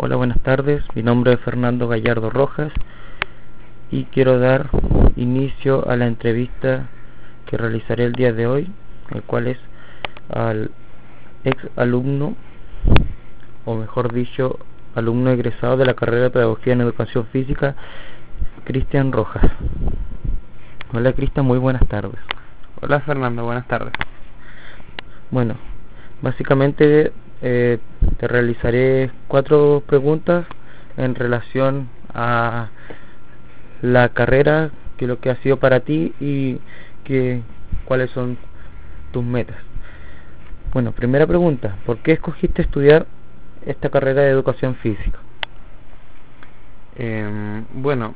Hola, buenas tardes. Mi nombre es Fernando Gallardo Rojas y quiero dar inicio a la entrevista que realizaré el día de hoy, el cual es al ex alumno, o mejor dicho, alumno egresado de la carrera de Pedagogía en Educación Física, Cristian Rojas. Hola Cristian, muy buenas tardes. Hola Fernando, buenas tardes. Bueno, básicamente te realizaré 4 preguntas en relación a la carrera, que lo que ha sido para ti y cuáles son tus metas. Bueno, primera pregunta, ¿por qué escogiste estudiar esta carrera de Educación Física? Bueno,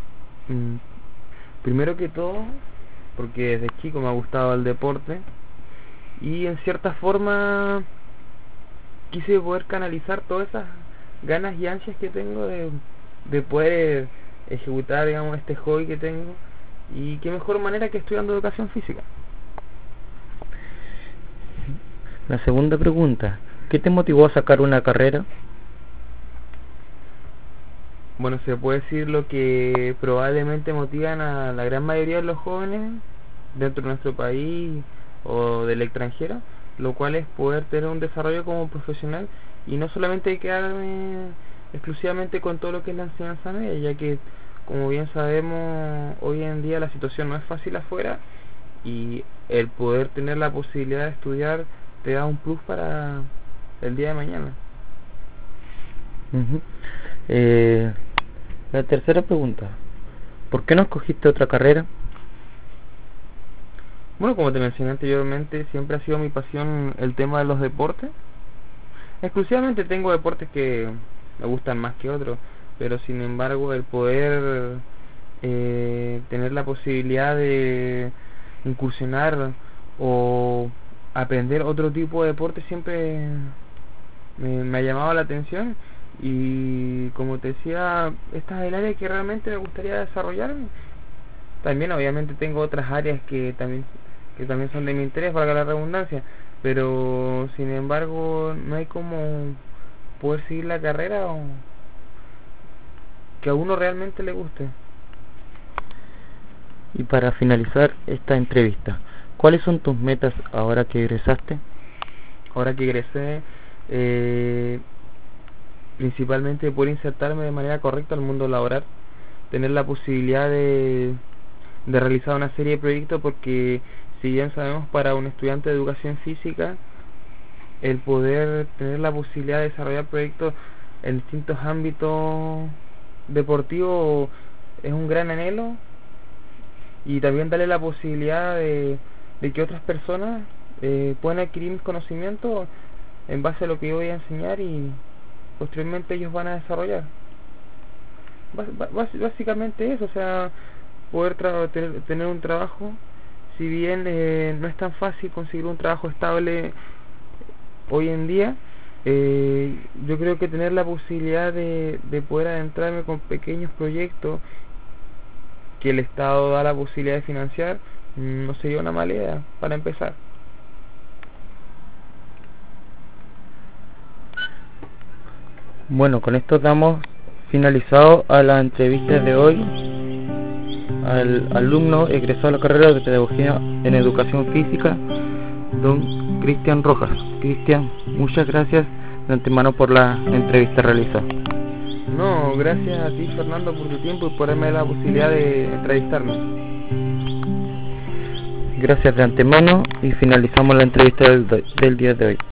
primero que todo, porque desde chico me ha gustado el deporte y en cierta forma quise poder canalizar todas esas ganas y ansias que tengo de poder ejecutar, digamos, este hobby que tengo, y qué mejor manera que estudiando Educación Física. La segunda pregunta, ¿qué te motivó a sacar una carrera? Bueno, se puede decir lo que probablemente motivan a la gran mayoría de los jóvenes dentro de nuestro país o del extranjero, lo cual es poder tener un desarrollo como profesional y no solamente quedarme exclusivamente con todo lo que es la enseñanza media, ya que, como bien sabemos, hoy en día la situación no es fácil afuera, y el poder tener la posibilidad de estudiar te da un plus para el día de mañana. La tercera pregunta, ¿por qué no escogiste otra carrera? Bueno, como te mencioné anteriormente, siempre ha sido mi pasión el tema de los deportes. Exclusivamente tengo deportes que me gustan más que otros, pero sin embargo el poder tener la posibilidad de incursionar o aprender otro tipo de deporte siempre me ha llamado la atención, y como te decía, esta es el área que realmente me gustaría desarrollar. También obviamente tengo otras áreas que también son de mi interés, valga la redundancia, pero sin embargo no hay como poder seguir la carrera o que a uno realmente le guste. Y para finalizar esta entrevista, ¿cuáles son tus metas ahora que egresaste? Ahora que egresé, principalmente poder insertarme de manera correcta al mundo laboral, tener la posibilidad de realizar una serie de proyectos, porque si bien sabemos, para un estudiante de educación física, el poder tener la posibilidad de desarrollar proyectos en distintos ámbitos deportivos es un gran anhelo, y también darle la posibilidad de que otras personas puedan adquirir mis conocimientos en base a lo que yo voy a enseñar y posteriormente ellos van a desarrollar. Básicamente eso, o sea, poder tener un trabajo, si bien no es tan fácil conseguir un trabajo estable hoy en día, yo creo que tener la posibilidad de poder adentrarme con pequeños proyectos que el Estado da la posibilidad de financiar, no sería una mala idea para empezar. Bueno, con esto damos finalizado a la entrevista de hoy al alumno egresado a la carrera de Pedagogía en Educación Física, don Cristian Rojas. Cristian, muchas gracias de antemano por la entrevista realizada. No, gracias a ti, Fernando, por tu tiempo y por darme la posibilidad de entrevistarme. Gracias de antemano y finalizamos la entrevista del día de hoy.